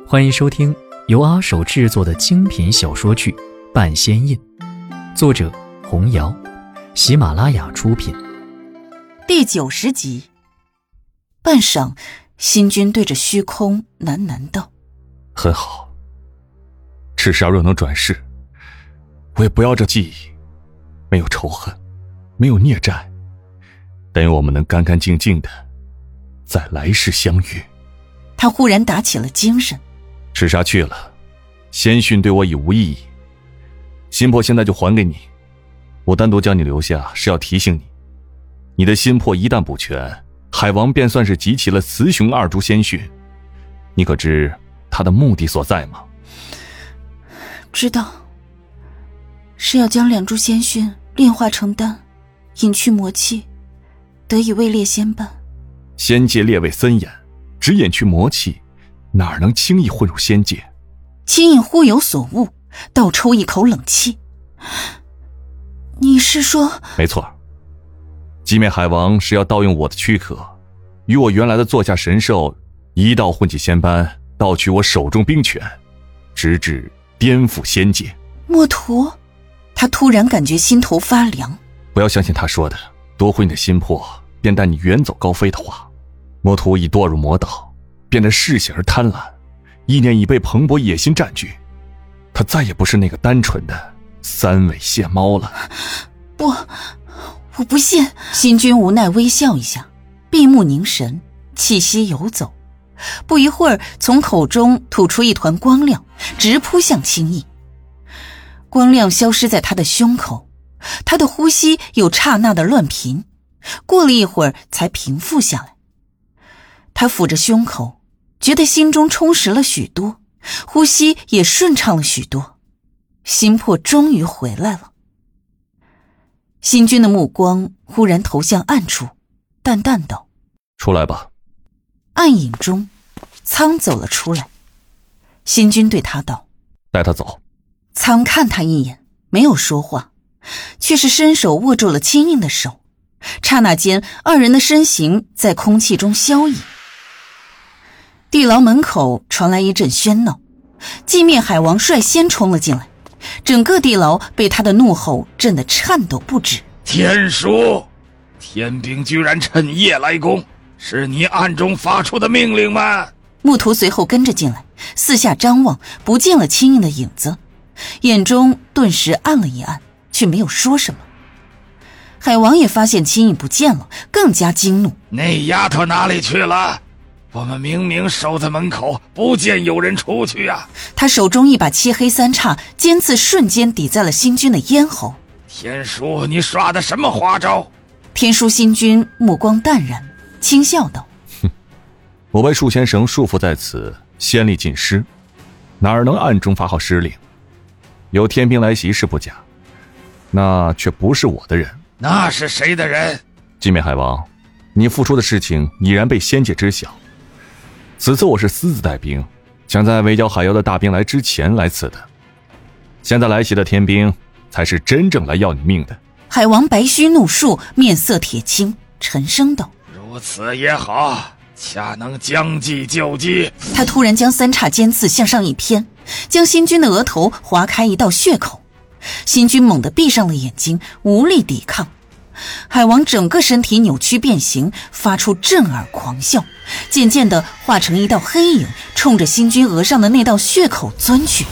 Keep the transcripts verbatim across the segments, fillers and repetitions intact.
欢迎收听由阿手制作的精品小说剧《半仙印》，作者红瑶，喜马拉雅出品。 第九十集。半晌，新君对着虚空喃喃道： 很好，赤煞若能转世，我也不要这记忆，没有仇恨，没有孽债，但愿我们能干干净净的在来世相遇。 他忽然打起了精神。 赤煞去了，仙训对我已无意义，心魄现在就还给你。我单独将你留下是要提醒你，你的心魄一旦补全，海王便算是集齐了雌雄二株仙训，你可知他的目的所在吗？ 知道，是要将两株仙训炼化成丹，隐去魔气，得以位列仙班。 仙界列位森严，只隐去魔气，哪能轻易混入仙界？ 秦隐忽有所悟，倒抽一口冷气。你是说？ 没错，寂灭海王是要盗用我的躯壳，与我原来的座下神兽一道混进仙班，盗取我手中兵权，直至颠覆仙界。 墨图，他突然感觉心头发凉。 不要相信他说的夺回你的心魄便带你远走高飞的话。墨图已堕入魔道，变得嗜血而贪婪，意念已被蓬勃野心占据，他再也不是那个单纯的三尾蟹猫了。 不，我不信。新君无奈微笑一下，闭目凝神，气息游走，不一会儿从口中吐出一团光亮，直扑向青翼。光亮消失在他的胸口，他的呼吸有刹那的乱频，过了一会儿才平复下来。他抚着胸口，觉得心中充实了许多，呼吸也顺畅了许多，心魄终于回来了。新君的目光忽然投向暗处，淡淡道： 出来吧。 暗影中，苍走了出来。新君对他道： 带他走。 苍看他一眼，没有说话，却是伸手握住了青印的手。刹那间，二人的身形在空气中消逸。地牢门口传来一阵喧闹，寂灭海王率先冲了进来，整个地牢被他的怒吼震得颤抖不止。 天书，天兵居然趁夜来攻，是你暗中发出的命令吗？ 木图随后跟着进来，四下张望，不见了青印的影子，眼中顿时暗了一暗，却没有说什么。海王也发现青印不见了，更加惊怒。 那丫头哪里去了？我们明明守在门口，不见有人出去啊！ 他手中一把漆黑三叉尖刺瞬间抵在了新君的咽喉。 天书，你耍的什么花招？ 天书新君目光淡然，轻笑道： 哼，我被束仙绳束缚在此，仙力尽失，哪儿能暗中发号施令？有天兵来袭是不假，那却不是我的人。 那是谁的人？ 寂灭海王，你付出的事情已然被仙界知晓。此次我是私自带兵，想在围剿海妖的大兵来之前来此的。现在来袭的天兵才是真正来要你命的。 海王白须怒竖，面色铁青，沉声道： 如此也好，恰能将计就计。 他突然将三叉尖刺向上一偏，将新君的额头划开一道血口。新君猛地闭上了眼睛，无力抵抗。海王整个身体扭曲变形，发出震耳狂笑，渐渐地化成一道黑影，冲着新君额上的那道血口钻去。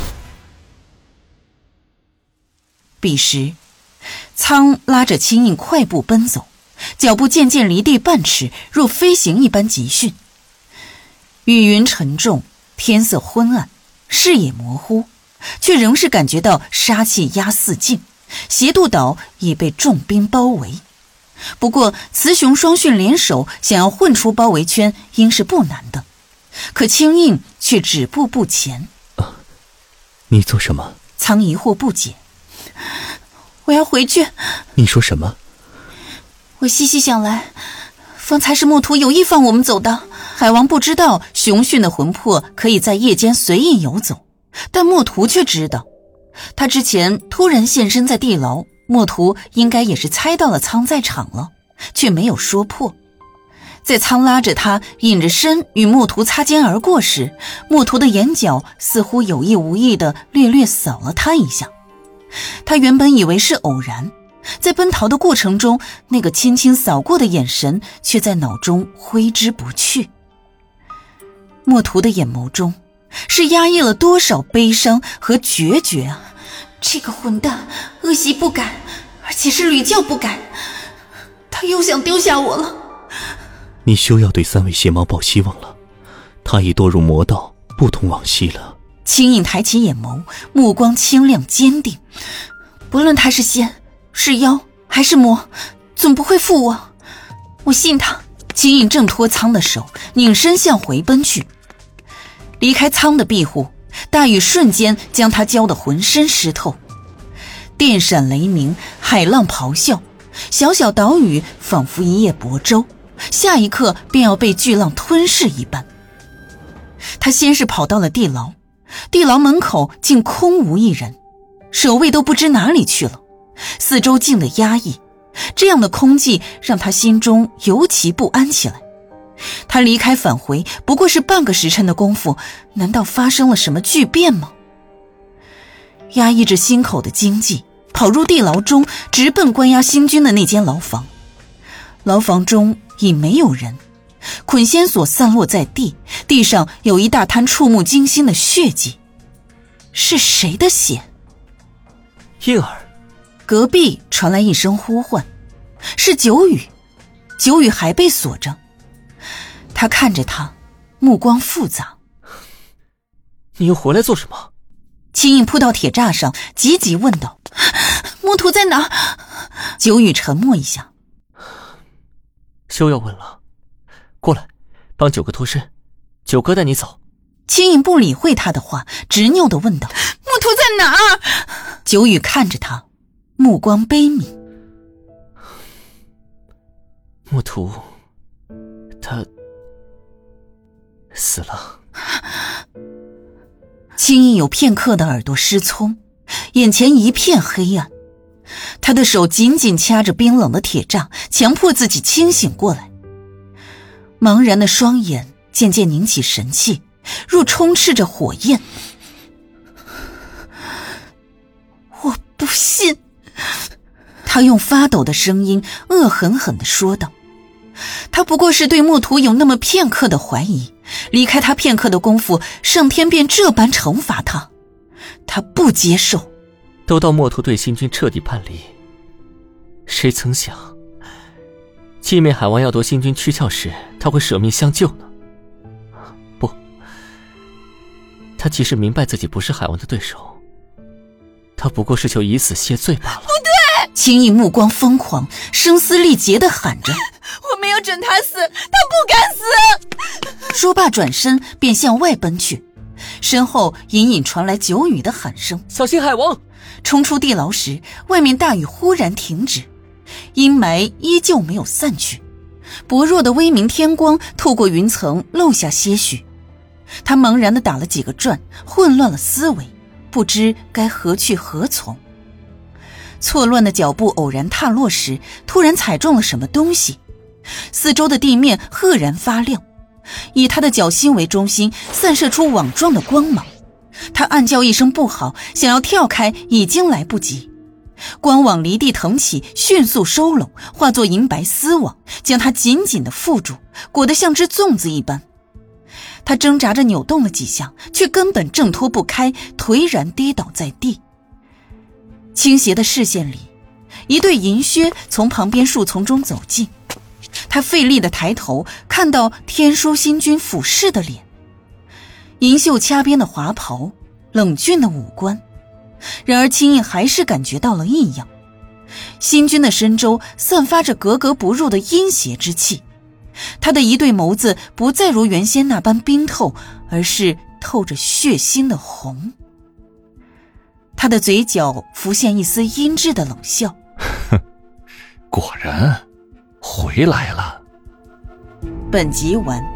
彼时，苍拉着青印快步奔走，脚步渐渐离地半尺，若飞行一般急迅。雨云沉重，天色昏暗，视野模糊，却仍是感觉到杀气压四境。邪渡岛已被重兵包围，不过雌雄双训联手，想要混出包围圈应是不难的。可青印却止步不前。 啊，你做什么？ 苍疑惑不解。我要回去。 你说什么？ 我细细想来，方才是墨图有意放我们走的。海王不知道雄训的魂魄可以在夜间随意游走，但墨图却知道。他之前突然现身在地牢，墨图应该也是猜到了苍在场了，却没有说破。 在仓拉着他隐着身与墨图擦肩而过时，墨图的眼角似乎有意无意地略略扫了他一下。他原本以为是偶然，在奔逃的过程中，那个轻轻扫过的眼神却在脑中挥之不去。墨图的眼眸中是压抑了多少悲伤和决绝啊！这个混蛋恶习不改，而且是屡教不改，他又想丢下我了。 你休要对三位邪猫抱希望了，他已堕入魔道，不同往昔了。 青影抬起眼眸，目光清亮坚定。不论他是仙是妖还是魔，总不会负我，我信他。青影挣脱仓的手，拧身向回奔去。离开仓的庇护，大雨瞬间将他浇得浑身湿透。电闪雷鸣，海浪咆哮，小小岛屿仿佛一叶薄舟，下一刻便要被巨浪吞噬一般。他先是跑到了地牢，地牢门口竟空无一人，守卫都不知哪里去了，四周静得压抑。这样的空寂让他心中尤其不安起来。他离开返回不过是半个时辰的功夫，难道发生了什么巨变吗？压抑着心口的惊悸，跑入地牢中，直奔关押新军的那间牢房。牢房中已没有人，捆仙索散落在地，地上有一大滩触目惊心的血迹。是谁的血？ 婴儿。 隔壁传来一声呼唤，是九羽。九羽还被锁着，他看着他，目光复杂。 你又回来做什么？ 青影扑到铁栅上，急急问道：墨图在哪？九羽沉默一下。 休要问了，过来，帮九哥脱身，九哥带你走。 青影不理会他的话，执拗地问道：墨图在哪儿？九羽看着他，目光悲悯。 墨图他死了。 青影有片刻的耳朵失聪，眼前一片黑暗，他的手紧紧掐着冰冷的铁栅，强迫自己清醒过来。茫然的双眼渐渐凝起神气，若充斥着火焰。我不信，他用发抖的声音恶狠狠地说道。他不过是对墨图有那么片刻的怀疑，离开他片刻的功夫，上天便这般惩罚他，他不接受。 都到墨图对新军彻底叛离，谁曾想寂灭海王要夺新军躯壳时，他会舍命相救呢？不，他其实明白自己不是海王的对手，他不过是求以死谢罪罢了。 不对！青影目光疯狂，声嘶力竭地喊着：我没有准他死，他不敢死！说罢转身便向外奔去，身后隐隐传来九羽的喊声： 小心海王！ 冲出地牢时，外面大雨忽然停止，阴霾依旧没有散去，薄弱的微明天光透过云层漏下些许。他茫然地打了几个转，混乱了思维，不知该何去何从。错乱的脚步偶然踏落时，突然踩中了什么东西，四周的地面赫然发亮，以他的脚心为中心，散射出网状的光芒。他暗叫一声不好，想要跳开，已经来不及。光网离地腾起，迅速收拢，化作银白丝网，将他紧紧地缚住，裹得像只粽子一般。他挣扎着扭动了几下，却根本挣脱不开，颓然跌倒在地。倾斜的视线里，一对银靴从旁边树丛中走近，他费力地抬头，看到天书星君俯视的脸，银袖掐边的华袍，冷峻的五官。然而青影还是感觉到了异样，星君的身周散发着格格不入的阴邪之气，他的一对眸子不再如原先那般冰透，而是透着血腥的红。他的嘴角浮现一丝阴鸷的冷笑， 果然回来了。 本集完。